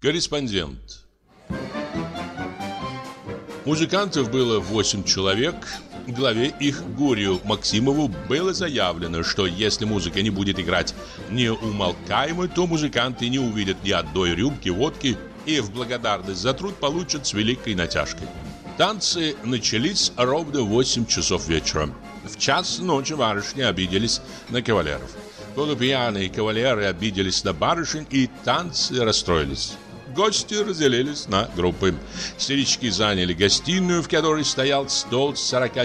Корреспондент. Музыкантов было 8 человек. Главе их, Гурию Максимову, было заявлено, что если музыка не будет играть неумолкаемо, то музыканты не увидят ни одной рюмки водки и в благодарность за труд получат с великой натяжкой. Танцы начались ровно в 8 часов вечера. В час ночи барышни обиделись на кавалеров. Полупьяные кавалеры обиделись на барышень, и танцы расстроились. Гости разделились на группы. Старички заняли гостиную, в которой стоял стол с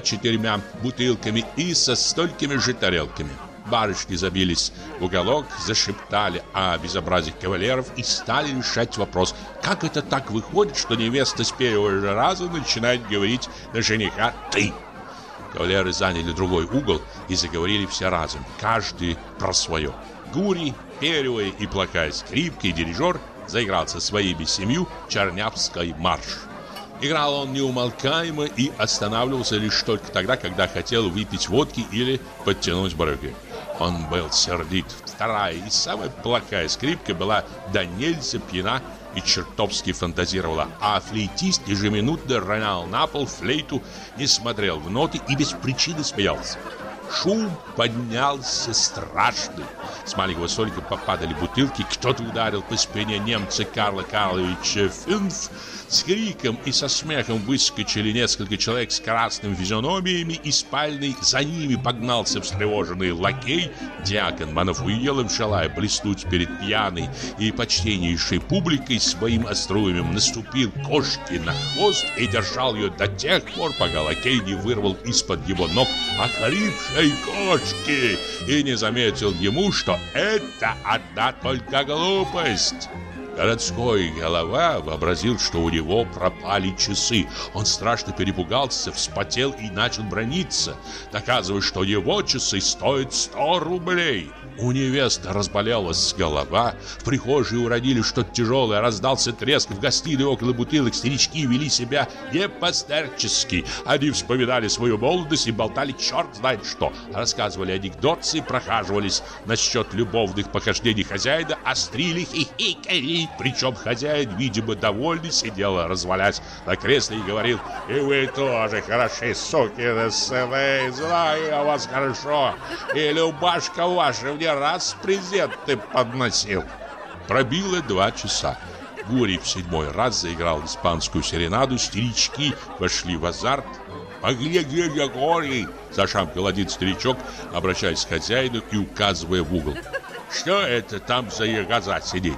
44 бутылками и со столькими же тарелками. Барышни забились в уголок, зашептали о безобразии кавалеров и стали решать вопрос, как это так выходит, что невеста с первого же раза начинает говорить на жениха «ты». Кавалеры заняли другой угол и заговорили все разом, каждый про свое. Гурий, первая и плохая скрипка и дирижер заиграл со своими 7 Чернявский марш. Играл он неумолкаемо и останавливался лишь только тогда, когда хотел выпить водки или подтянуть брюки. Он был сердит. Вторая и самая плохая скрипка была до нельзя пьяна и чертовски фантазировала, а флейтист ежеминутно ронял на пол флейту, не смотрел в ноты и без причины смеялся. Шум поднялся страшный. С маленького столика попадали бутылки. Кто-то ударил по спине немца Карла Карловича Фюнф. С криком и со смехом выскочили несколько человек с красными физиономиями из спальни. За ними погнался встревоженный лакей. Дьякон Манафуелов, желая блеснуть перед пьяной и почтеннейшей публикой своим остроумием, наступил кошке на хвост и держал ее до тех пор, пока лакей не вырвал из-под его ног охрипшей кошки и не заметил ему, что это одна только глупость. Городской голова вообразил, что у него пропали часы. Он страшно перепугался, вспотел и начал браниться, доказывая, что его часы стоят 100 рублей. У невесты разболелась голова, в прихожей уронили что-то тяжелое, раздался треск, в гостиной около бутылок старички вели себя не по-старчески. Они вспоминали свою молодость и болтали черт знает что, рассказывали анекдоты, прохаживались насчет любовных похождений хозяина, острили, хихикали. Причем хозяин, видимо, довольный, сидел, развалясь на кресле и говорил: «И вы тоже хороши, сукины сыны, знаю я вас хорошо, и Любашка ваша мне раз презенты подносил». Пробило 2 часа. Гурий в 7-й раз заиграл испанскую серенаду, старички вошли в азарт. «Погляди, Григорий!» – зашамкал один старичок, обращаясь к хозяину и указывая в угол. «Что это там за ягоза сидит?»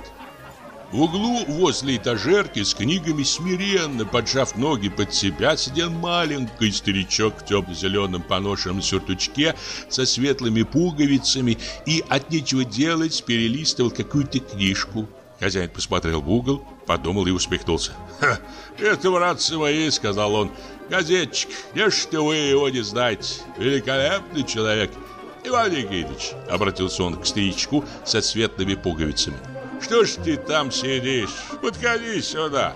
В углу возле этажерки с книгами, смиренно поджав ноги под себя, сидел маленький старичок в темно-зеленом поношенном сюртучке со светлыми пуговицами и от нечего делать перелистывал какую-то книжку. Хозяин посмотрел в угол, подумал и усмехнулся. «Ха, это, братцы мои, — сказал он, — газетчик, не что вы его не знаете, великолепный человек. Иван Никитич, — обратился он к старичку со светлыми пуговицами, — что ж ты там сидишь? Подходи сюда!»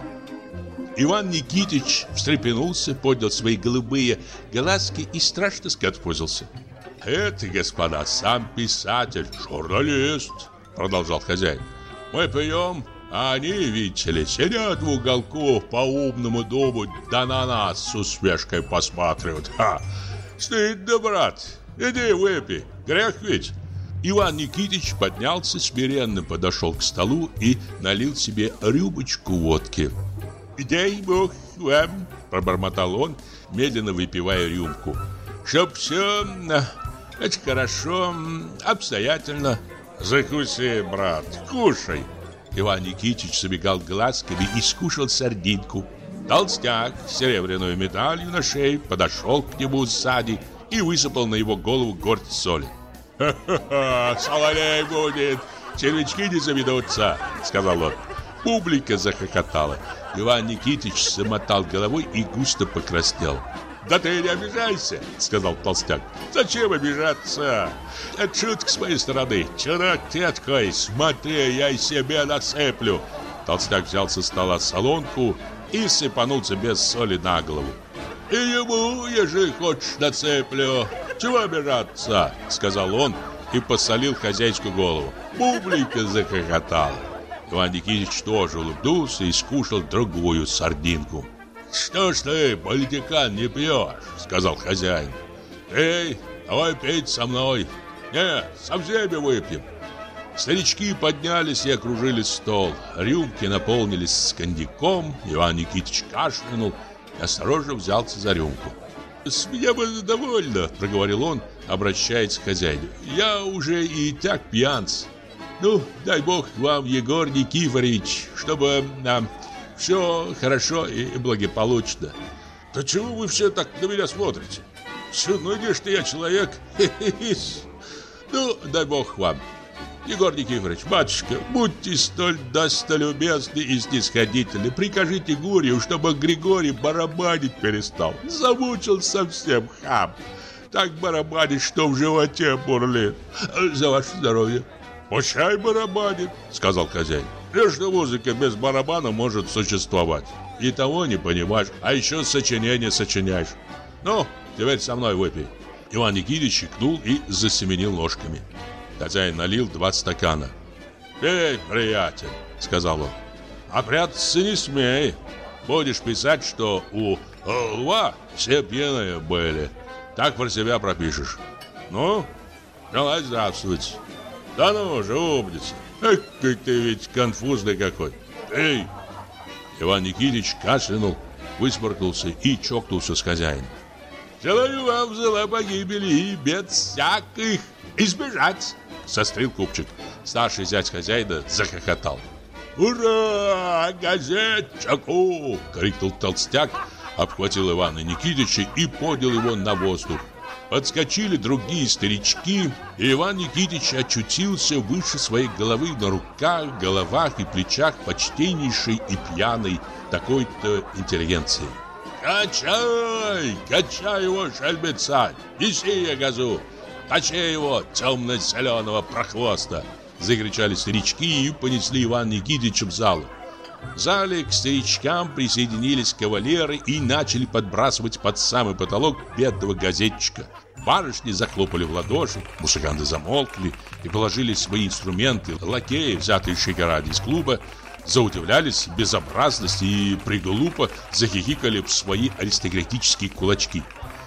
Иван Никитич встрепенулся, поднял свои голубые глазки и страшно сконфузился. «Это, господа, сам писатель, журналист, — продолжал хозяин. — Мы пьем, а они, видите ли, сидят в уголку по-умному дому, да на нас с усмешкой посматривают. Ха! Стыдно, брат, иди выпей, грех ведь!» Иван Никитич поднялся, смиренно подошел к столу и налил себе рюмочку водки. «Дай Бог вам, — пробормотал он, медленно выпивая рюмку, — чтоб все это хорошо, обстоятельно». «Закуси, брат, кушай!» Иван Никитич забегал глазками и скушал сардинку. Толстяк с серебряной медалью на шее подошел к нему сзади и высыпал на его голову горсть соли. «Ха-ха-ха, соловей будет, червячки не заведутся», — сказал он. Публика захохотала. Иван Никитич замотал головой и густо покраснел. «Да ты не обижайся», — сказал толстяк. «Зачем обижаться? Это шутка с моей стороны. Чудак ты такой, смотри, я и себе насыплю». Толстяк взял со стола солонку и сыпанул себе соли на голову. «И ему, ежели хочешь, нацеплю. Чего обижаться?» — сказал он и посолил хозяйскую голову. Публика захохотала. Иван Никитич тоже улыбнулся и скушал другую сардинку. «Что ж ты, политикан, не пьешь?» — сказал хозяин. «Эй, давай пить со мной!» «Нет, со всеми выпьем!» Старички поднялись и окружили стол. Рюмки наполнились коньяком. Иван Никитич кашлянул и осторожно взялся за рюмку. «С меня бы довольно», — проговорил он, обращаясь к хозяину. «Я уже и так пьянц. Ну, дай бог вам, Егор Никифорович, чтобы все хорошо и благополучно». «Да чего вы все так на меня смотрите? Ну, где ж ты, я человек? Ну, дай бог вам. Егор Никифорович, батюшка, будьте столь достолюбезны и снисходительны. Прикажите Гурию, чтобы Григорий барабанить перестал. Замучил совсем хам. Так барабанит, что в животе бурлит. За ваше здоровье». «Пущай барабанит», — сказал хозяин. «Лишь музыка без барабана может существовать. И того не понимаешь, а еще сочинение сочиняешь. Ну, теперь со мной выпей». Иван Никитич икнул и засеменил ложками. Хозяин налил 2 стакана. «Пей, приятель», — сказал он. «А прятаться не смей. Будешь писать, что у льва все пьяные были. Так про себя пропишешь. Ну, давай здравствуйте. Да ну же, умница. Эх, ты ведь конфузный какой. Эй!» Иван Никитич кашлянул, высморкнулся и чокнулся с хозяином. «Желаю вам зла погибели и бед всяких избежать», — сострил купчик. Старший зять хозяина захохотал. «Ура! Газетчику!» — крикнул толстяк, обхватил Ивана Никитича и поднял его на воздух. Подскочили другие старички, и Иван Никитич очутился выше своей головы на руках, головах и плечах почтеннейшей и пьяной такой-то интеллигенции. «Качай! Качай его, шельмеца! Неси я газу! Качай его, темно-зеленого прохвоста!» Закричали старички и понесли Ивана Никитича в залу. В зале к старичкам присоединились кавалеры и начали подбрасывать под самый потолок бедного газетчика. Барышни захлопали в ладоши, музыканты замолкли и положили свои инструменты. Лакеи, взятые шикаради из клуба, заудивлялись безобразности и приглупо захихикали в свои аристократические кулачки.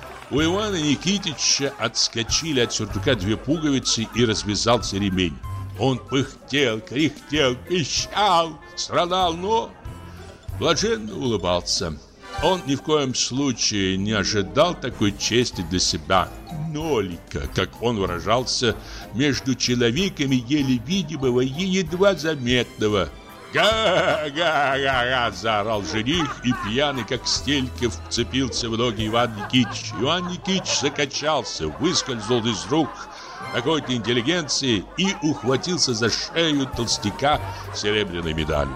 У Ивана Никитича отскочили от сюртука 2 пуговицы и развязался ремень. Он пыхтел, кряхтел, пищал, страдал, но блаженно улыбался. Он ни в коем случае не ожидал такой чести для себя. Нолика, как он выражался, между человеками еле видимого и едва заметного. «Га-га-га-га!» – заорал жених, и пьяный, как стелька, вцепился в ноги Иван Никитич. Иван Никитич закачался, выскользнул из рук какой-то интеллигенции и ухватился за шею толстяка серебряной медалью.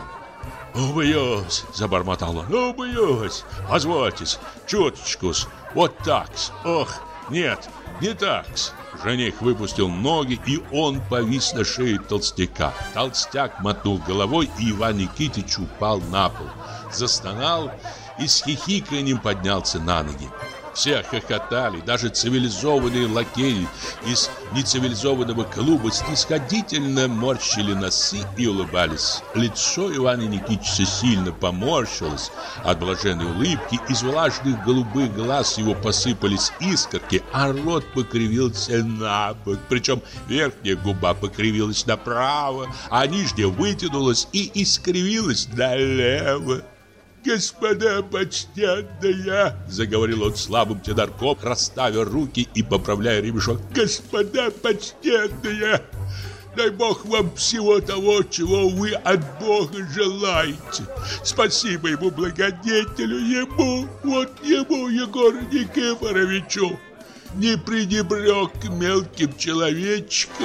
«Убьюсь!» – забормотал он. «Убьюсь! Позвольтесь, чуточку-с, вот так-с! Ох, нет, не так-с!» Жених выпустил ноги, и он повис на шее толстяка. Толстяк мотнул головой, и Иван Никитич упал на пол. Застонал и с хихиканьем поднялся на ноги. Все хохотали, даже цивилизованные лакеи из нецивилизованного клуба снисходительно морщили носы и улыбались. Лицо Ивана Никитича сильно поморщилось от блаженной улыбки, из влажных голубых глаз его посыпались искорки, а рот покривился набок, причем верхняя губа покривилась направо, а нижняя вытянулась и искривилась налево. «Господа почтенные!» — заговорил он слабым тенорком, расставя руки и поправляя ремешок. «Господа почтенные! Дай Бог вам всего того, чего вы от Бога желаете! Спасибо ему, благодетелю, ему, Егору Никифоровичу! Не пренебрег мелким человечком!»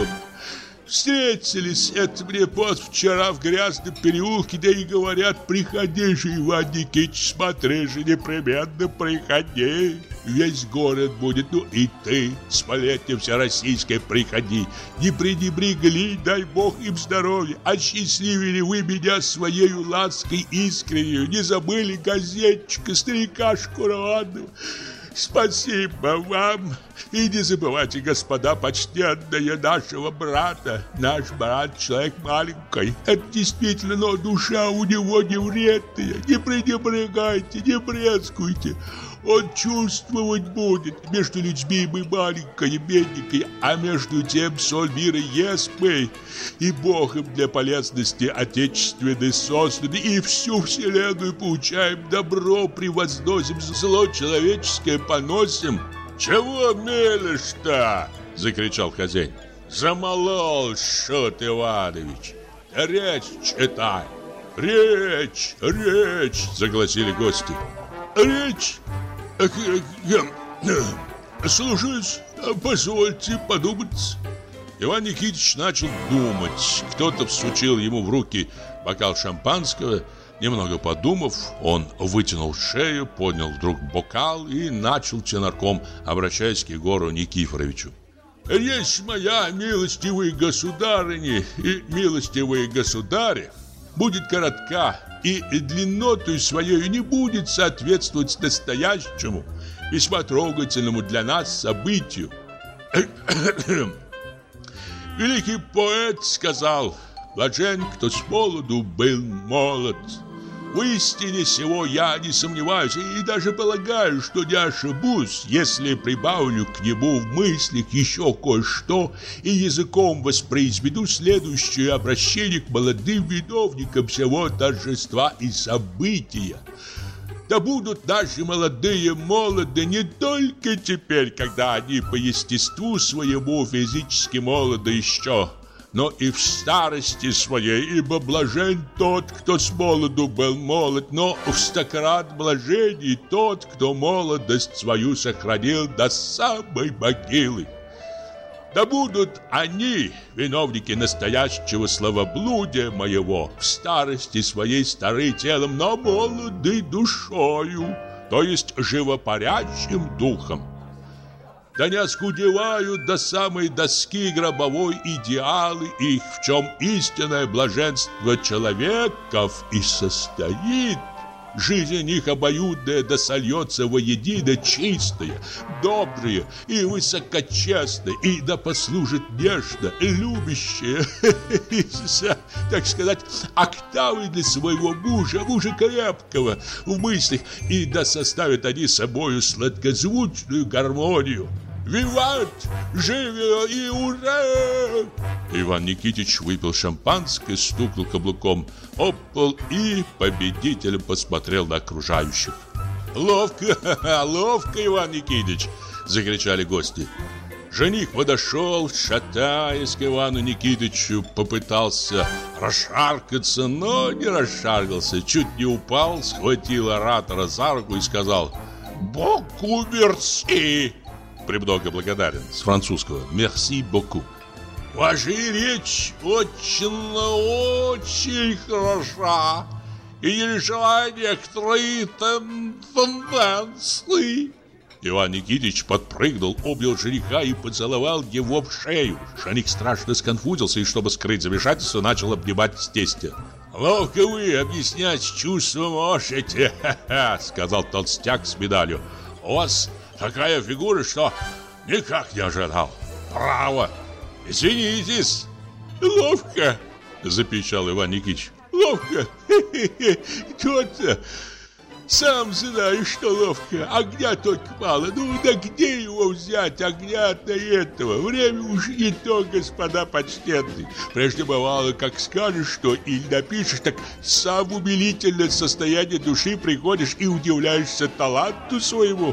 Встретились это мне позавчера в грязном переулке, да и говорят: приходи же, Иван Никитич, смотри же, непременно приходи. Весь город будет, ну и ты, сплетня всероссийская, приходи. Не пренебрегли, дай Бог им здоровья. Осчастливили вы меня своей лаской искреннюю. Не забыли газетчика, старика Шкуроватого. Спасибо вам. И не забывайте, господа почтенные, нашего брата. Наш брат человек маленький. Это действительно, но душа у него не вредная. Не пренебрегайте, не брезгуйте. Он чувствовать будет. Между людьми мы маленькие, бедненькие, а между тем соль мира есть мы. И Богом для полезности отечественной созданы, и всю вселенную получаем добро, превозносим, зло человеческое поносим. «Чего мелешь-то?» – закричал хозяин. «Замолол, Шут Иванович! Речь читай!» «Речь! Речь!» – загласили гости. «Речь? Слушаюсь, позвольте подумать». Иван Никитич начал думать. Кто-то всучил ему в руки бокал шампанского. Немного подумав, он вытянул шею, поднял вдруг бокал и начал тенорком, обращаясь к Егору Никифоровичу. «Речь моя, милостивые государыни и милостивые государи, будет коротка и длиннотою своей не будет соответствовать настоящему, весьма трогательному для нас событию. Великий поэт сказал: блажен, кто с молоду был молод. В истине сего я не сомневаюсь и даже полагаю, что не ошибусь, если прибавлю к нему в мыслях еще кое-что и языком воспроизведу следующее обращение к молодым виновникам всего торжества и события. Да будут наши молодые молоды не только теперь, когда они по естеству своему физически молоды еще, но и в старости своей, ибо блажен тот, кто с молоду был молод, но в стократ блаженней тот, кто молодость свою сохранил до самой могилы. Да будут они, виновники настоящего словоблудия моего, в старости своей стары телом, но молоды душою, то есть живопарящим духом. Да не оскудевают до самой доски гробовой идеалы их, в чем истинное блаженство человеков и состоит. Жизнь их обоюдная да сольется воедино чистая, добрая и высокочестная, и да послужит нежно, любящая, так сказать, октавой для своего мужа крепкого в мыслях, и да составят они собою сладкозвучную гармонию. Виват! Живо и ура! Иван Никитич выпил шампанское, стукнул каблуком об пол и победителем посмотрел на окружающих. «Ловко, ловко, Иван Никитич!» – закричали гости. Жених подошел, шатаясь к Ивану Никитичу, попытался расшаркаться, но не расшаркался, чуть не упал, схватил оратора за руку и сказал: «Боку мерси!» «Премного благодарен» с французского «Merci beaucoup». «Ваша речь очень хороша и не лишена некоторые тенденции». Иван Никитич подпрыгнул, обнял жениха и поцеловал его в шею. Жених страшно сконфузился и, чтобы скрыть замешательство, начал обнимать тестя. «Ловко вы объяснять чувства можете», — сказал толстяк с медалью. «У вас такая фигура, что никак не ожидал. Право, извинитесь». «Ловко», — запищал Иван Никитич. «Ловко, тот-то. Сам знаешь, что ловко. Огня только мало. Ну, да где его взять, огня-то этого? Время уж не то, господа почтенные. Прежде бывало, как скажешь что или напишешь, так сам в умилительное состояние души приходишь и удивляешься таланту своему.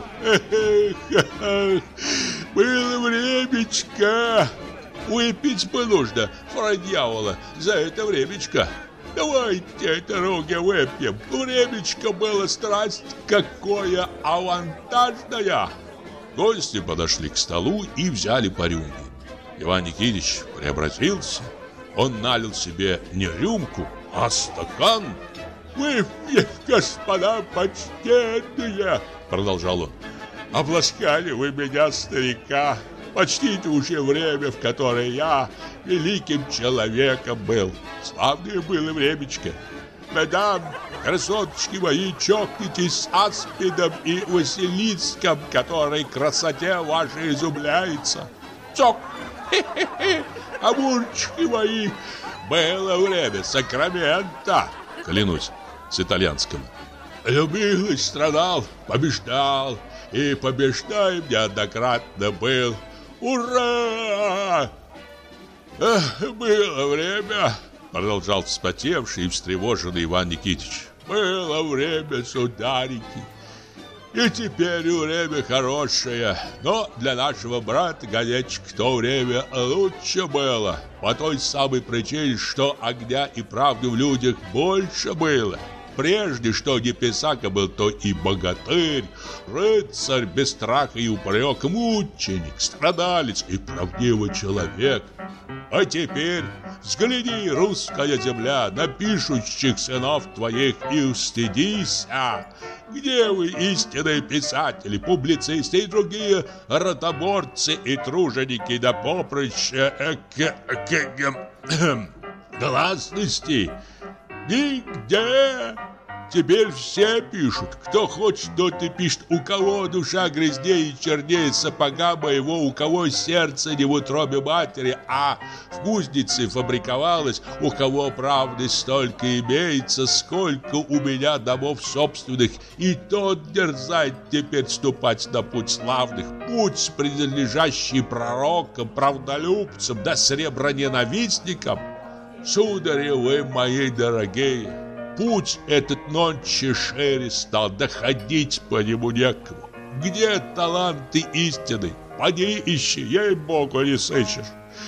Было времечко. Выпить бы нужно, фра дьявола, за это времечко. Давайте это руки выпьем. Времечко было страсть какое авантажное». Гости подошли к столу и взяли по рюмке. Иван Никитич преобразился. Он налил себе не рюмку, а стакан. «Выпьем, господа почтенные», — продолжал он. «Обласкали вы меня, старика. Почтите уже время, в которое я великим человеком был. Славное было времечко. Мадам, красоточки мои, чокнитесь с Аспидом и Василиском, который красоте вашей изумляется. Цок! Хе-хе-хе! Амурчики мои, было время Сакрамента, клянусь, с итальянского. Любил и страдал, побеждал, и побеждаем неоднократно был. Ура! Было время, продолжал вспотевший и встревоженный Иван Никитич. Было время, сударики. И теперь время хорошее. Но для нашего брата, Ганечек, в то время лучше было. По той самой причине, что огня и правды в людях больше было. Прежде что не писака был, то и богатырь, рыцарь без страха и упрека, мученик, страдалец и правдивый человек. А теперь взгляни, русская земля, на пишущих сынов твоих и устыдися. Где вы, истинные писатели, публицисты и другие ротоборцы и труженики да поприще гласности? Нигде. Теперь все пишут. Кто хочет, тот и пишет. У кого душа грязнее и чернее сапога моего, у кого сердце не в утробе матери, а в кузнице фабриковалось, у кого правды столько имеется, сколько у меня домов собственных, и тот дерзает теперь ступать на путь славных, путь, принадлежащий пророкам, правдолюбцам да среброненавистникам. Судари, вы мои дорогие, путь этот нонче шире стал, доходить по нему некому. Где таланты истины? Поди ищи, ей-богу, не сыщешь.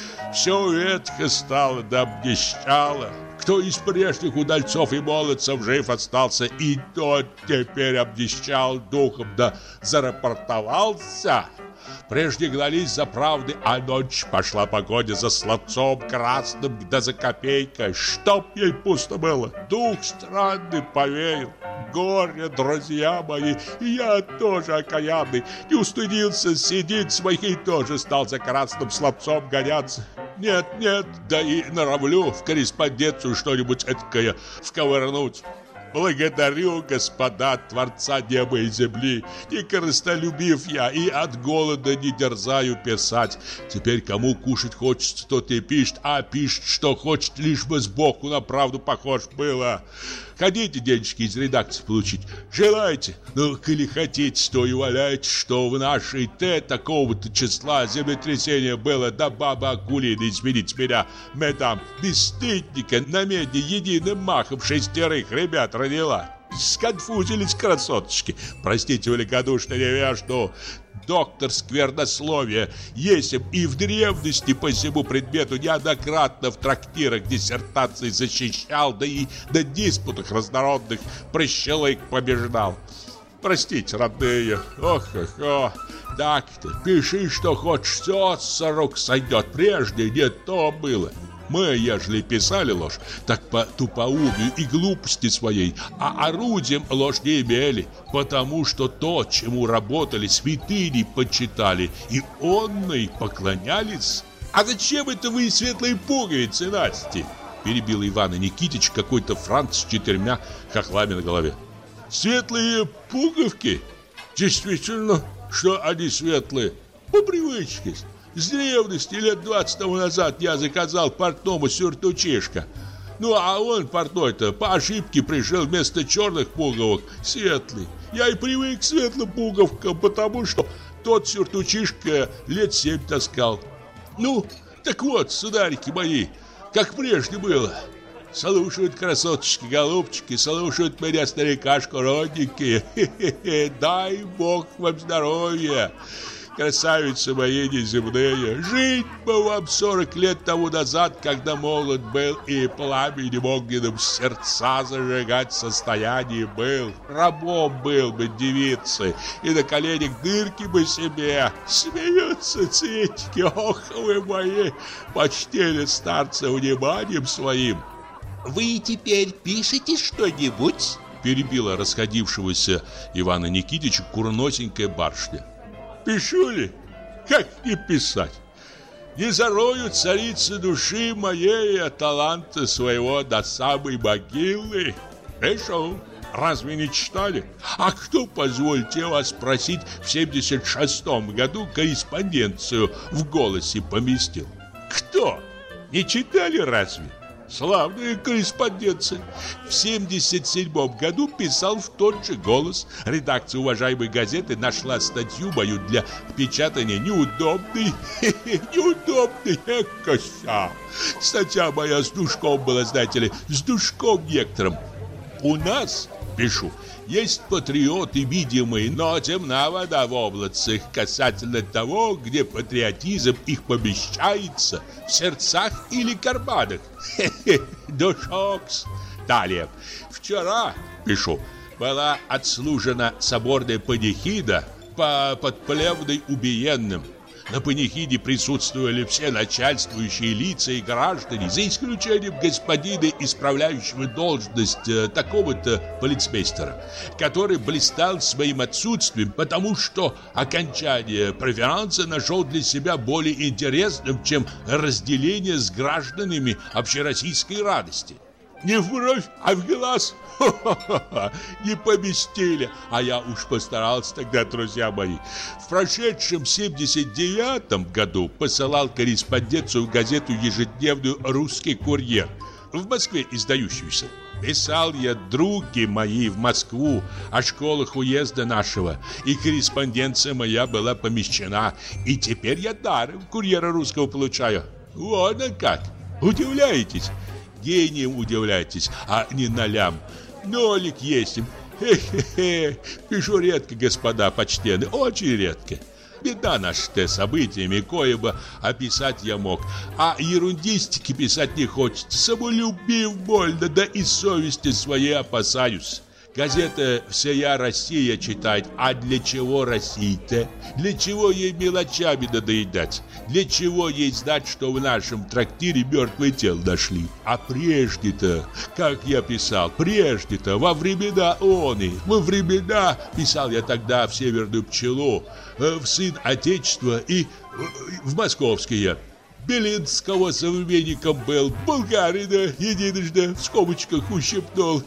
Все ветхо стало да обнищало. Кто из прежних удальцов и молодцев жив остался, и тот теперь обнищал духом да зарапортовался. Прежде гнались за правдой, а ночь пошла погодя за словцом красным да за копейкой. Чтоб ей пусто было, дух странный повеял. Горе, друзья мои, я тоже окаянный. Не устыдился сидеть своих, тоже стал за красным словцом гоняться. Нет, да и норовлю в корреспонденцию что-нибудь эткое вковырнуть. Благодарю, господа, Творца неба и земли. Не корыстолюбив я и от голода не дерзаю писать. Теперь кому кушать хочется, тот и пишет, а пишет, что хочет, лишь бы сбоку на правду похож было. Хотите денежки из редакции получить? Желаете? Ну, коли хотите, то и валяйте, что в нашей такого-то числа землетрясение было, да баба Акулина, извините меня, мадам, бесстыдника на медне единым махом 6 ребят родила. Сконфузились красоточки. Простите великодушно невежду. Доктор сквернословия, есмь и в древности по всему предмету неоднократно в трактирах диссертации защищал, да и на диспутах разнородных прощелык побеждал. Простите, родные, ох, так-то, пиши, что хочешь, все с рук сойдет, прежде не то было. Мы, ежели писали ложь, так по тупоумию и глупости своей, а орудием ложь не имели, потому что то, чему работали, святыни почитали, и онной поклонялись. А зачем это вы светлые пуговицы, Насти? Перебил Ивана Никитич какой-то франт с 4 хохлами на голове. Светлые пуговки? Действительно, что они светлые? По привычке. С древности, лет 20 тому назад, я заказал портному сюртучишко. Ну, а он, портной-то, по ошибке пришел вместо черных пуговок светлый. Я и привык к светлым пуговкам, потому что тот сюртучишко лет 7 таскал. Ну, так вот, сударики мои, как прежде было. Слушают красоточки-голубчики, слушают меня старикашку родненькие. Хе-хе-хе, дай Бог вам здоровья. Красавицы мои неземные, жить бы вам 40 лет тому назад, когда молод был и пламенем огненным сердца зажигать в состоянии был. Рабом был бы девицы, и на коленях дырки бы себе. Смеются цветики, ох вы мои, почтили старца вниманием своим. Вы теперь пишете что-нибудь? Перебила расходившегося Ивана Никитича курносенькая барышня. Пишу ли? Как не писать? Не зарою царицы души моей от таланта своего до самой могилы. Пришел. Разве не читали? А кто, позвольте вас спросить, в 76-м году корреспонденцию в «Голосе» поместил? Кто? Не читали разве? Славная корреспонденция. В 77-м году писал в тот же «Голос». Редакция уважаемой газеты нашла статью мою для печатания неудобной. Неудобной, коса. Статья моя с душком была, знаете ли, с душком некоторым. У нас, пишу, есть патриоты видимые, но темна вода в облацах касательно того, где патриотизм их помещается, в сердцах или карманах. Душокс. Далее. Вчера, пишу, была отслужена соборная панихида под Плевной убиенным. На панихиде присутствовали все начальствующие лица и граждане, за исключением господина, исправляющего должность такого-то полицмейстера, который блистал своим отсутствием, потому что окончание преферанса нашел для себя более интересным, чем разделение с гражданами общероссийской радости. Не в бровь, а в глаз. Ха-ха-ха, не поместили. А я уж постарался тогда, друзья мои. В прошедшем 79-м году посылал корреспонденцию в газету ежедневную «Русский курьер», в Москве издающуюся. Писал я, други мои, в Москву о школах уезда нашего, и корреспонденция моя была помещена, и теперь я даром курьера русского получаю. Вот как. Удивляетесь? Гением удивляйтесь, а не нолям. Нолик есть им. Хе-хе-хе. Пишу редко, господа почтенные, очень редко. Беда наша-то событиями, кое бы описать я мог. А ерундистики писать не хочется. Самолюбив больно, да и совести своей опасаюсь. Газета «Всея Россия» читает. А для чего России-то? Для чего ей мелочами надоедать? Для чего ей знать, что в нашем трактире мертвое тело нашли? А прежде-то, как я писал, прежде-то, во времена во времена, писал я тогда в «Северную пчелу», в «Сын Отечества» и в «Московские». Белинского современником был, болгарина единожды в скобочках ущипнул.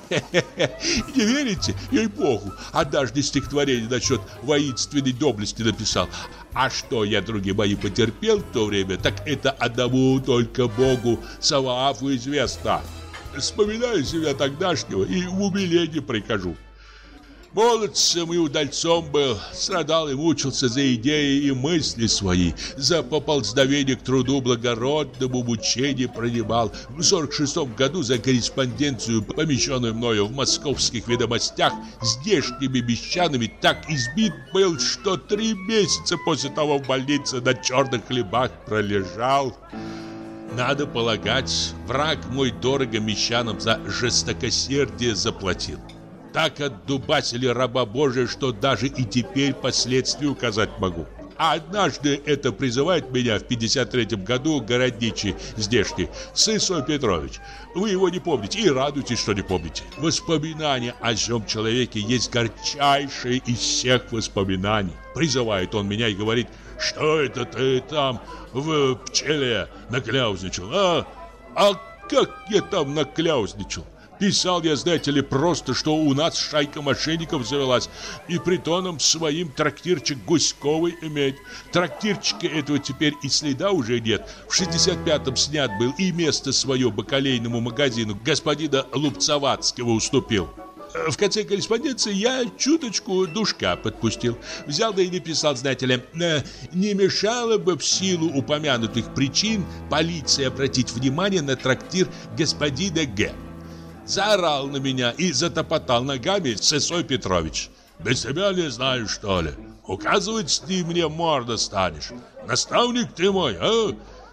Не верите? Ей-богу, однажды стихотворение насчет воинственной доблести написал. А что я, други мои, потерпел в то время, так это одному только Богу Саваафу известно. Вспоминаю себя тогдашнего и в умиление прихожу. Молодцем и удальцом был, страдал и мучился за идеи и мысли свои, за поползновение к труду благородному мучение принимал. В 46-м году за корреспонденцию, помещенную мною в московских ведомостях, здешними мещанами так избит был, что 3 месяца после того в больнице на черных хлебах пролежал. Надо полагать, враг мой дорого мещанам за жестокосердие заплатил. Так отдубасили раба Божия, что даже и теперь последствия указать могу. А однажды это призывает меня в 53-м году городничий здешний, Сысой Петрович. Вы его не помните и радуйтесь, что не помните. Воспоминания о сём человеке есть горчайшее из всех воспоминаний. Призывает он меня и говорит: что это ты там в пчеле накляузничал, а? А как я там накляузничал? Писал я, знаете ли, просто, что у нас шайка мошенников завелась, и притоном своим трактирчик Гуськовый имеет. Трактирчика этого теперь и следа уже нет. В 65-м снят был, и место свое бакалейному магазину господина Лупцоватского уступил. В конце корреспонденции я чуточку душка подпустил. Взял да и написал, знаете ли, не мешало бы в силу упомянутых причин полиции обратить внимание на трактир господина Г. Заорал на меня и затопотал ногами Сысой Петрович. Без тебя не знаю, что ли? Указывать ты мне морда станешь. Наставник ты мой, а?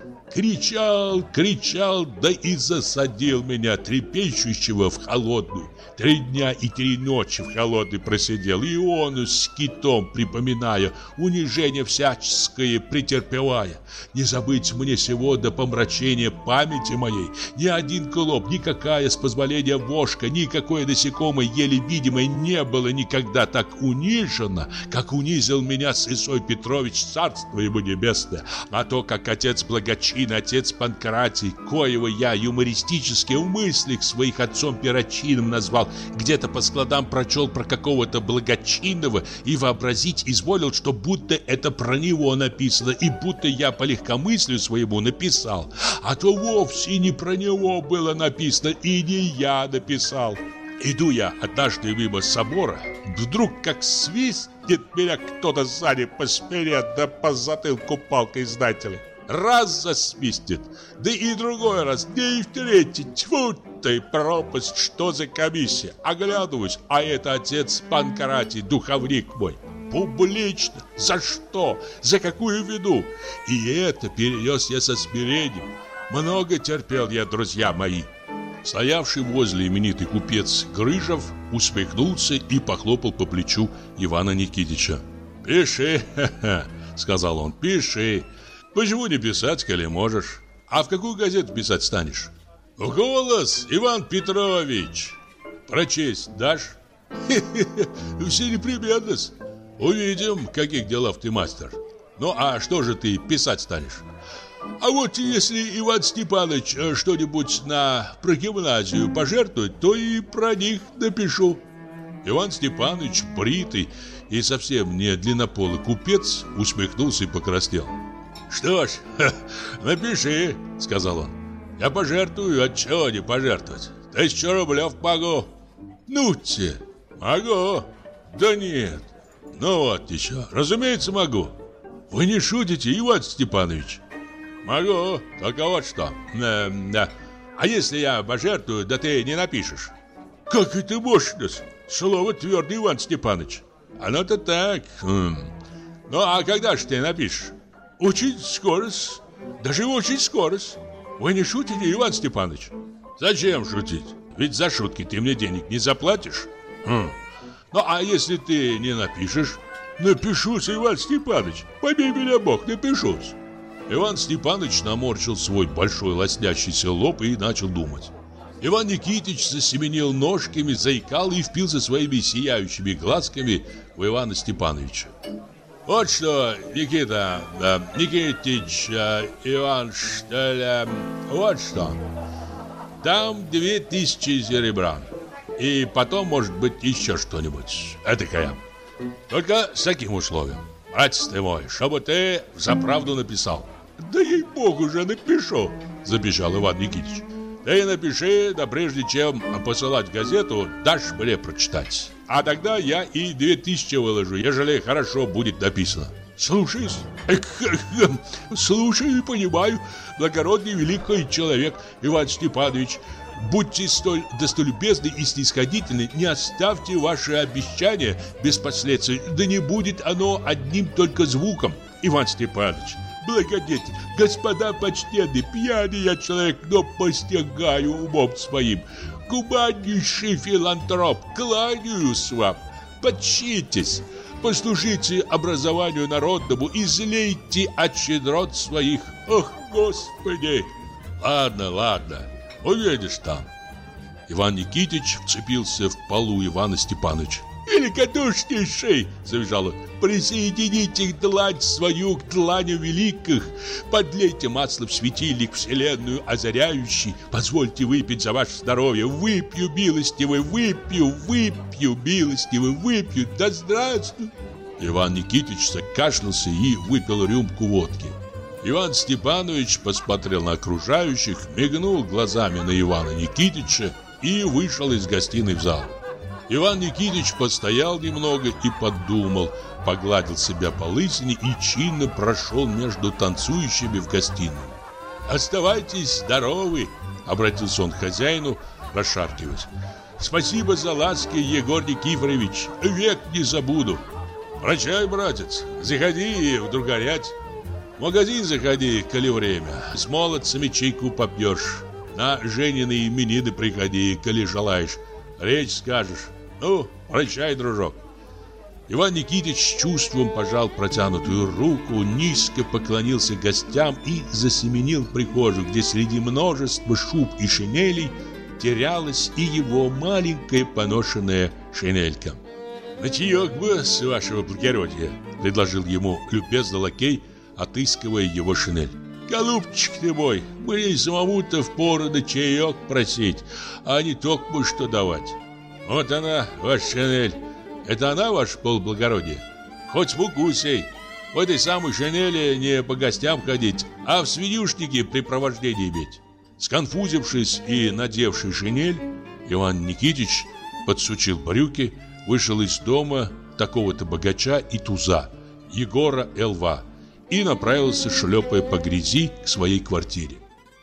Кричал, да и засадил меня, трепещущего, в холодную. 3 дня и 3 ночи в холодной просидел, и он с китом, припоминая, унижение всяческое претерпевая. Не забыть мне сего до помрачения памяти моей. Ни один клоп, никакая, с позволения вошка, никакое насекомое, еле видимое, не было никогда так унижено, как унизил меня Сысой Петрович, царство ему небесное. А то, как отец благословил благочин отец Панкратий, коего я юмористически в мыслях своих отцом Перочином назвал, где-то по складам прочел про какого-то благочинного и вообразить изволил, что будто это про него написано, и будто я по легкомыслию своему написал, а то вовсе не про него было написано, и не я написал. Иду я однажды мимо собора, вдруг как свистнет меня кто-то сзади по спине, да по затылку палкой, знаете ли. Раз засвистнет, да и другой раз, да и в третий. Тьфу ты, пропасть, что за комиссия? Оглядываюсь, а это отец Панкратий, духовник мой. Публично. За что? За какую вину? И это перенес я со смирением. Много терпел я, друзья мои. Стоявший возле именитый купец Грыжев усмехнулся и похлопал по плечу Ивана Никитича. «Пиши, — сказал он, — пиши. Почему не писать, коли можешь? А в какую газету писать станешь?» «В «Голос», Иван Петрович». «Прочесть дашь?» «Все непременно. Увидим, каких делов ты мастер. Ну, а что же ты писать станешь?» «А вот если Иван Степанович что-нибудь на прогимназию пожертвует, то и про них напишу». Иван Степанович, бритый и совсем не длиннополый купец, усмехнулся и покраснел. «Что ж, напиши, — сказал он. — Я пожертвую, от чего не пожертвовать? 1000 рублев могу». «Ну те, могу». «Да нет». «Ну вот еще, разумеется, могу». «Вы не шутите, Иван Степанович?» «Могу, только вот что. Да. А если я пожертвую, да ты не напишешь?» «Как это можно? Слово твердое, Иван Степанович». «Оно-то так. Ну, а когда же ты напишешь?» «Очень скоро. Даже очень скоро. Вы не шутите, Иван Степанович?» «Зачем шутить? Ведь за шутки ты мне денег не заплатишь». «Ну, а если ты не напишешь?» «Напишусь, Иван Степанович. Побей меня Бог, напишусь». Иван Степанович наморщил свой большой лоснящийся лоб и начал думать. Иван Никитич засеменил ножками, заикал и впился своими сияющими глазками в Ивана Степановича. «Вот что, Никита, Никитич, Иван, что ли, вот что. Дам 2000 серебра. И потом, может быть, еще что-нибудь этакое. Только с таким условием, братец ты мой, чтобы ты взаправду написал». «Да ей-богу же напишу», — забежал Иван Никитич. «Ты напиши, да прежде чем посылать газету, дашь мне прочитать. А тогда я и 2000 выложу, ежели хорошо будет написано». «Слушаюсь, слушаю и понимаю, благородный великий человек Иван Степанович. Будьте столь достолюбезны и снисходительны, не оставьте ваше обещание без последствий, да не будет оно одним только звуком. Иван Степанович, благодетель, господа почтенные, пьяный я человек, но постигаю умом своим. Гуманнейший филантроп, кланяюсь вам, подчитесь, послужите образованию народному, излейте от щедрот своих. Ох, Господи!» Ладно, увидишь там». Иван Никитич вцепился в полу Ивана Степановича. «Великодушнейший!» — завизжал он. «Присоедините длань свою к дланям великих, подлейте масло в светильник вселенную озаряющий, позвольте выпить за ваше здоровье, выпью, милостивый, выпью, милостивый, выпью, да здравствуй!» Иван Никитич закашлялся и выпил рюмку водки. Иван Степанович посмотрел на окружающих, мигнул глазами на Ивана Никитича и вышел из гостиной в зал. Иван Никитич постоял немного и подумал, погладил себя по лысине и чинно прошел между танцующими в гостиную. «Оставайтесь здоровы!» — обратился он к хозяину, расшаркиваясь. «Спасибо за ласки, Егор Никифорович, век не забуду!» «Прощай, братец, заходи вдруг горять. В магазин заходи, коли время, с молодцами чайку попьешь, на Женины именины приходи, коли желаешь, речь скажешь. Ну, прощай, дружок». Иван Никитич с чувством пожал протянутую руку, низко поклонился гостям и засеменил в прихожую, где среди множества шуб и шинелей терялась и его маленькая поношенная шинелька. «На чаек бы, с вашего благородия», — предложил ему любезно лакей, отыскивая его шинель. Голубчик ты мой, мне самому-то впору на чаек просить, а не только что давать. Вот она, ваша шинель. Это она, ваше полублагородие? Хоть в муку сей. В этой самой шинели не по гостям ходить, а в свинюшнике припровождение иметь. Сконфузившись и надевший шинель, Иван Никитич подсучил брюки, вышел из дома такого-то богача и туза, Егора Льва, и направился, шлепая по грязи, к своей квартире.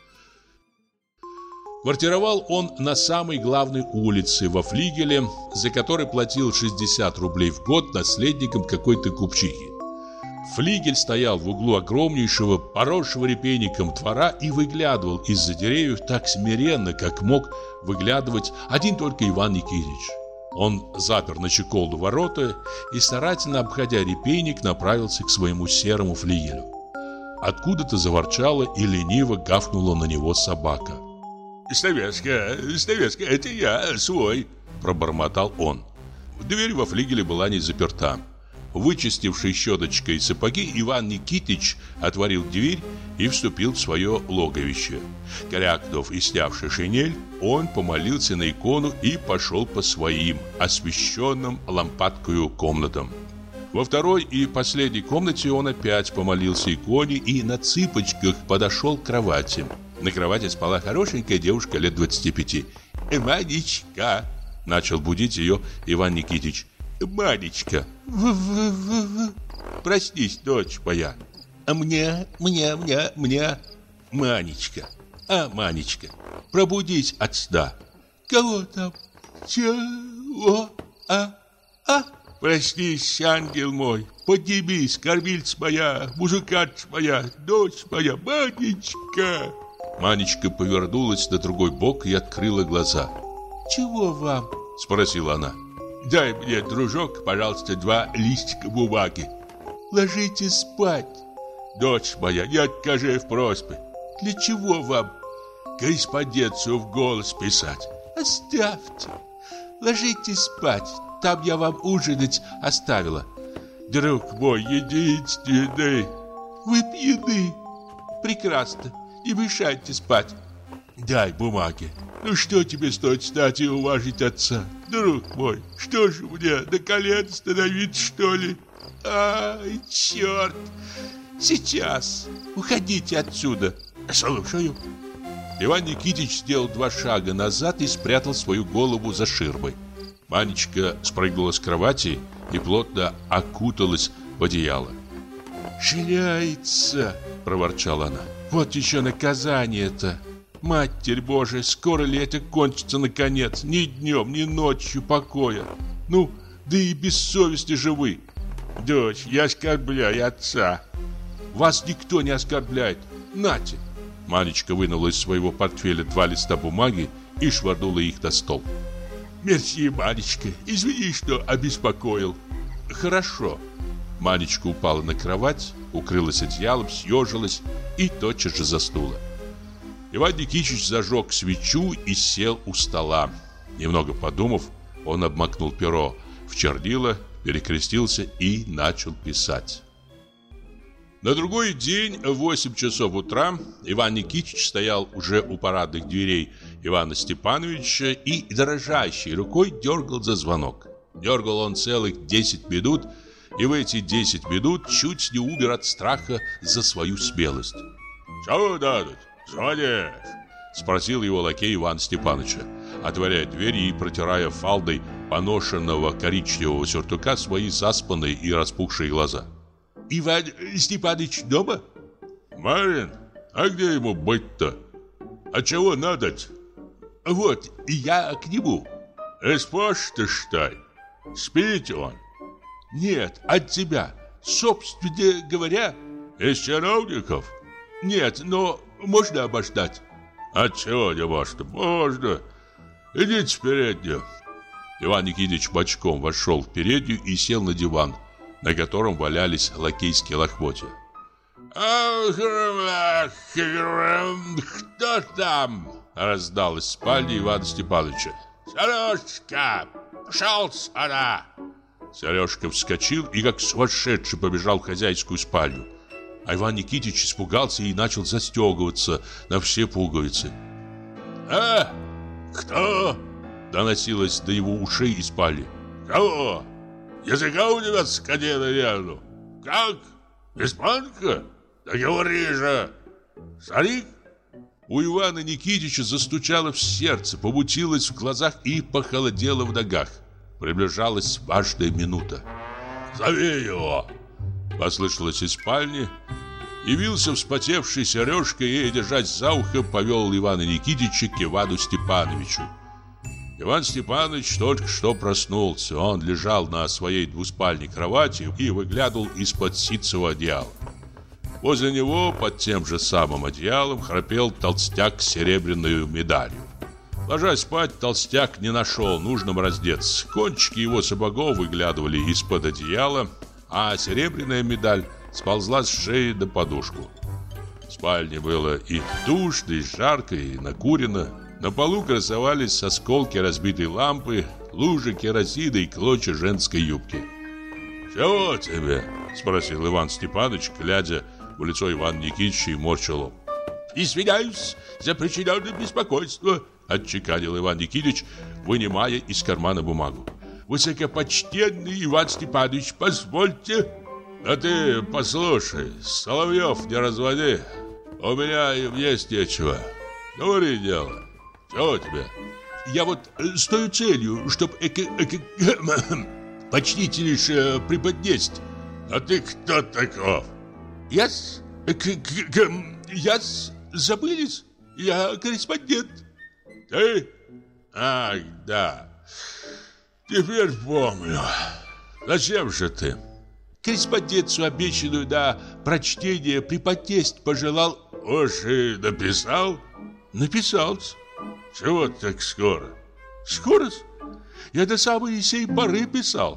Квартировал он на самой главной улице во флигеле, за который платил 60 рублей в год наследникам какой-то купчихи. Флигель стоял в углу огромнейшего, поросшего репейником двора и выглядывал из-за деревьев так смиренно, как мог выглядывать один только Иван Никитич. Он запер на щеколду ворота и, старательно обходя репейник, направился к своему серому флигелю. Откуда-то заворчала и лениво гавкнула на него собака. «Ставецка, это я, свой!» – пробормотал он. Дверь во флигеле была не заперта. Вычистивший щеточкой сапоги, Иван Никитич отворил дверь и вступил в свое логовище. Крякнув и снявши шинель, он помолился на икону и пошел по своим, освещенным лампадкою комнатам. Во второй и последней комнате он опять помолился иконе и на цыпочках подошел к кровати. На кровати спала хорошенькая девушка лет 25. «Манечка!» – начал будить ее Иван Никитич. «Манечка! Проснись, дочь моя!» «А мне, Манечка! А, Манечка, пробудись от сна!» «Кого там? Чего? Проснись, ангел мой! Поднимись, кормильца моя, мужикач моя, дочь моя, Манечка!» Манечка повернулась на другой бок и открыла глаза. «Чего вам?» – спросила она. «Дай мне, дружок, пожалуйста, 2 листика бумаги». «Ложитесь спать». «Дочь моя, не откажи в просьбе». «Для чего вам?» «Корреспонденцию в голос писать». «Оставьте. Ложитесь спать. Там я вам ужинать оставила». «Друг мой единственный». «Вы пьяны». «Прекрасно. Не мешайте спать». «Дай бумаги». «Ну что тебе стоит стать и уважить отца? Друг мой, что же мне, на колено становиться, что ли?» «Ай, черт! Сейчас! Уходите отсюда!» «Слушаю!» Иван Никитич сделал 2 шага назад и спрятал свою голову за ширмой. Манечка спрыгнула с кровати и плотно окуталась в одеяло. «Шляется!» – проворчала она. «Вот еще наказание-то! Матерь Божия, скоро ли это кончится наконец? Ни днем, ни ночью покоя. Ну, да и бессовестны же вы. Дочь, я оскорбляю отца». «Вас никто не оскорбляет. Нате». Манечка вынула из своего портфеля 2 листа бумаги и швырнула их на стол. «Мерси, Манечка, извини, что обеспокоил». «Хорошо». Манечка упала на кровать, укрылась одеялом, съежилась и тотчас же заснула. Иван Никитич зажег свечу и сел у стола. Немного подумав, он обмакнул перо в чернила, перекрестился и начал писать. На другой день в 8 часов утра Иван Никитич стоял уже у парадных дверей Ивана Степановича и дрожащей рукой дергал за звонок. Дергал он целых 10 минут, и в эти 10 минут чуть не умер от страха за свою смелость. «Чего дадут? Звонишь?» – спросил его лакей Ивана Степановича, отворяя дверь и протирая фалдой поношенного коричневого сюртука свои заспанные и распухшие глаза. «Иван Степанович дома?» «Марин, а где ему быть-то? А чего надо-то?» «Вот, я к нему». «Из почты, что ли? Спит он?» «Нет, от тебя. Собственно говоря...» «Из чиновников?» «Нет, но можно обождать». «Отчего не можно? Можно. Идите в переднюю». Иван Никитич бочком вошел в переднюю и сел на диван, на котором валялись лакейские лохмотья. «Кто там?» — раздалось в спальне Ивана Степановича. «Сережка, пошел сюда!» Сережка вскочил и как сумасшедший побежал в хозяйскую спальню. А Иван Никитич испугался и начал застегиваться на все пуговицы. Кто?» — доносилось до его ушей из спальни. «Кого? Языка у тебя, скотина, нету? Как? Испанка? Да говори же! Старик?» У Ивана Никитича застучало в сердце, помутилось в глазах и похолодело в ногах. Приближалась важная минута. «Зови его!» Послышалось из спальни. Явился вспотевший Сережка и, держась за ухо, повел Ивана Никитича к Ивану Степановичу. Иван Степанович только что проснулся. Он лежал на своей двуспальной кровати и выглядывал из-под ситцевого одеяла. Возле него, под тем же самым одеялом, храпел толстяк с серебряной медалью. Ложась спать, толстяк не нашел нужным раздеться. Кончики его сапогов выглядывали из-под одеяла, а серебряная медаль сползла с шеи на подушку. В спальне было и душно, и жарко, и накурено. На полу красовались осколки разбитой лампы, лужи керосина и клочья женской юбки. «Чего тебе?» — спросил Иван Степанович, глядя в лицо Ивана Никитича и морща лоб. «Извиняюсь за причиненное беспокойство», — отчеканил Иван Никитич, вынимая из кармана бумагу. «Высокопочтенный Иван Степанович, позвольте». «А ты послушай, Соловьев не разводи. У меня им есть нечего. Говори дело. Чего тебе?» «Я вот с той целью, чтоб почтительнейше преподнесть». «А ты кто таков?» «Я-с... Я-с... Забылись? Я корреспондент». «Ты? Ах, да. Теперь помню. Зачем же ты?» «Корреспонденцию, обещанную на прочтение, преподнесть пожелал». «Уж и написал?» «Написал-с». «Чего так скоро?» «Скоро-с? Я до самой сей поры писал».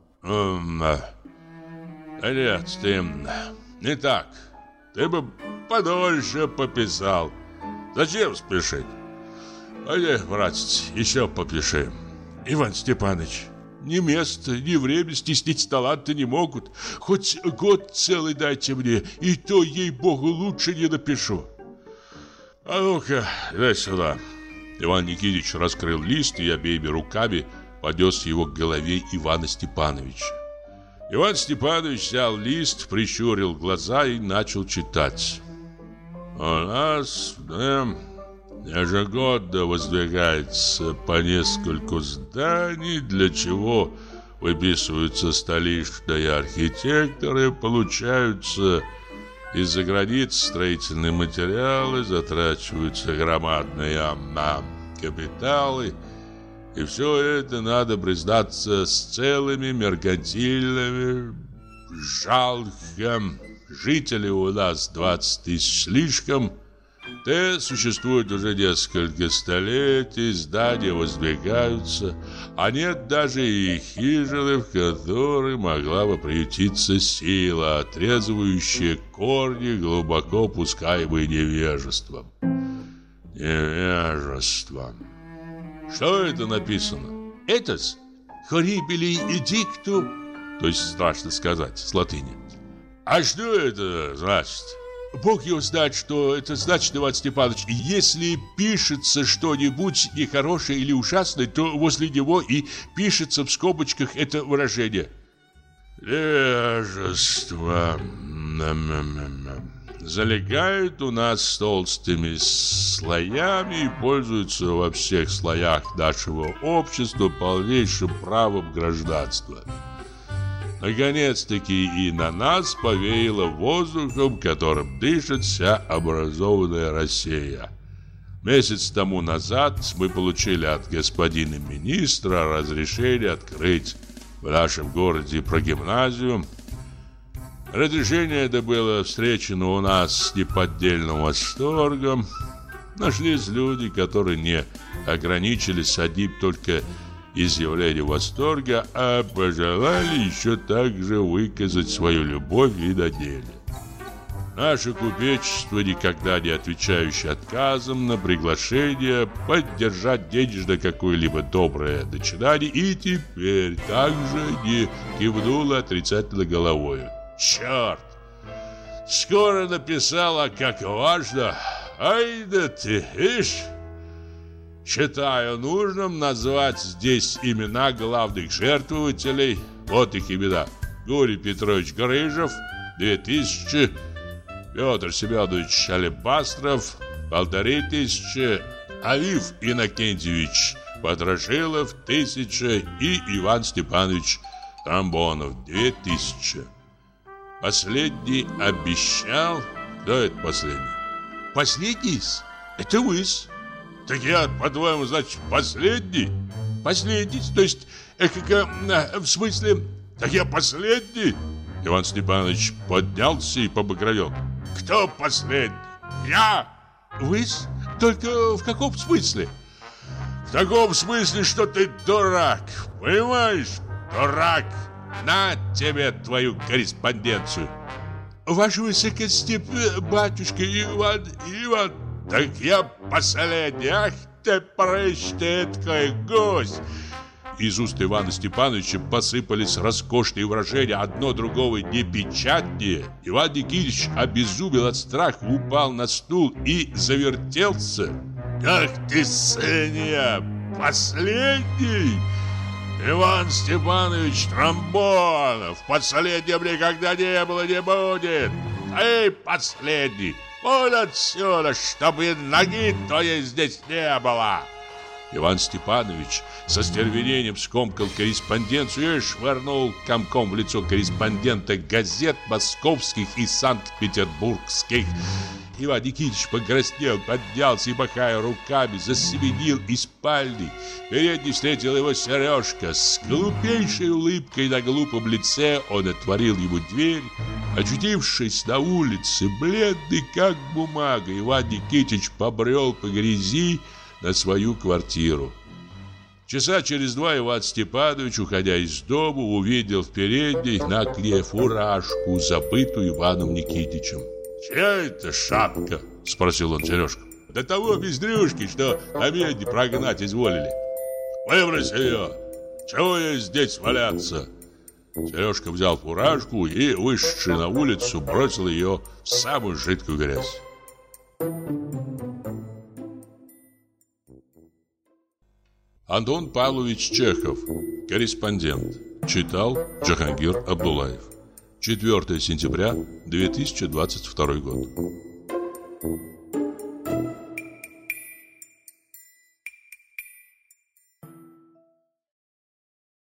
Нет, ты не так. Ты бы подольше пописал. Зачем спешить? Пойди, братец, еще попиши». «Иван Степанович, ни место, ни время стеснить таланта не могут. Хоть год целый дайте мне, и то, ей-богу, лучше не напишу». «А ну-ка, дай сюда». Иван Никитич раскрыл лист и обеими руками поднес его к голове Ивана Степановича. Иван Степанович взял лист, прищурил глаза и начал читать. «У нас, ежегодно воздвигается по нескольку зданий, для чего выписываются столичные архитекторы, получаются из-за границ строительные материалы, затрачиваются громадные капиталы, и все это, надо признаться, с целыми меркантильными. Жалко, жителей у нас 20 тысяч слишком. Существует уже несколько столетий, здания воздвигаются, а нет даже и хижины, в которой могла бы приютиться сила, отрезывающая корни, глубоко пускаемые невежеством. Невежеством. Что это написано? Это-с «Хорибели эдикту», то есть страшно сказать, с латыни. А что это значит? Бог его знает, что это значит, Иван Степанович. Если пишется что-нибудь нехорошее или ужасное, то возле него и пишется в скобочках это выражение. Невежество залегает у нас толстыми слоями и пользуется во всех слоях нашего общества полнейшим правом гражданства. Наконец-таки и на нас повеяло воздухом, которым дышит вся образованная Россия. Месяц тому назад мы получили от господина министра разрешение открыть в нашем городе прогимназию. Разрешение это было встречено у нас с неподдельным восторгом. Нашлись люди, которые не ограничились одним только изъявлением восторга, а пожелали еще также выказать свою любовь и на деле. Наше купечество, никогда не отвечающее отказом на приглашение поддержать денежно какое-либо доброе начинание, и теперь также не кивнуло отрицательно головой. Черт! Скоро написала, как важно. Ай да ты, ишь. Считаю нужным назвать здесь имена главных жертвователей. Вот их имена. Гурий Петрович Грыжев, 2000. Петр Семенович Алебастров, 1500. Авив Иннокентьевич Потрошилов, 1000. И Иван Степанович Тромбонов, 2000. Последний обещал... Кто это последний? Последний-с? Это вы-с. Так я, по-твоему, значит, последний? Последний, то есть, в смысле... Так я последний? Иван Степанович поднялся и побагровел. Кто последний? Я? Вы-с? Только в каком смысле? В таком смысле, что ты дурак. Понимаешь? Дурак. На тебе твою корреспонденцию. Ваше высокостепение, батюшка Иван. Так я последний. Ах ты, прыщ ты, эткой гусь. Из уст Ивана Степановича посыпались роскошные выражения, одно другого непечатнее. Иван Никитич обезумел от страха, упал на стул и завертелся. Ах ты, свинья, последний! Иван Степанович Тромбонов, последним никогда не было, не будет. Эй, последний, вон отсюда, чтобы ноги твоей здесь не было. Иван Степанович со стервенением скомкал корреспонденцию и швырнул комком в лицо корреспондента газет московских и санкт-петербургских. Иван Никитич покраснел, поднялся и, махая руками, засеменил из спальни. Передний встретил его Сережка. С глупейшей улыбкой на глупом лице он отворил ему дверь. Очутившись на улице, бледный как бумага, Иван Никитич побрел по грязи на свою квартиру. Часа через два Иван Степанович, уходя из дома, увидел в передней на окне фуражку, забытую Иваном Никитичем. «Чья это шапка?» — спросил он Сережку. «До того бездрюшки, что обедни прогнать изволили». «Выбрось ее! Чего ей здесь валяться?» Сережка взял фуражку и, вышедший на улицу, бросил ее в самую жидкую грязь. Антон Павлович Чехов. Корреспондент. Читал Джахангир Абдуллаев. 4 сентября 2022 год.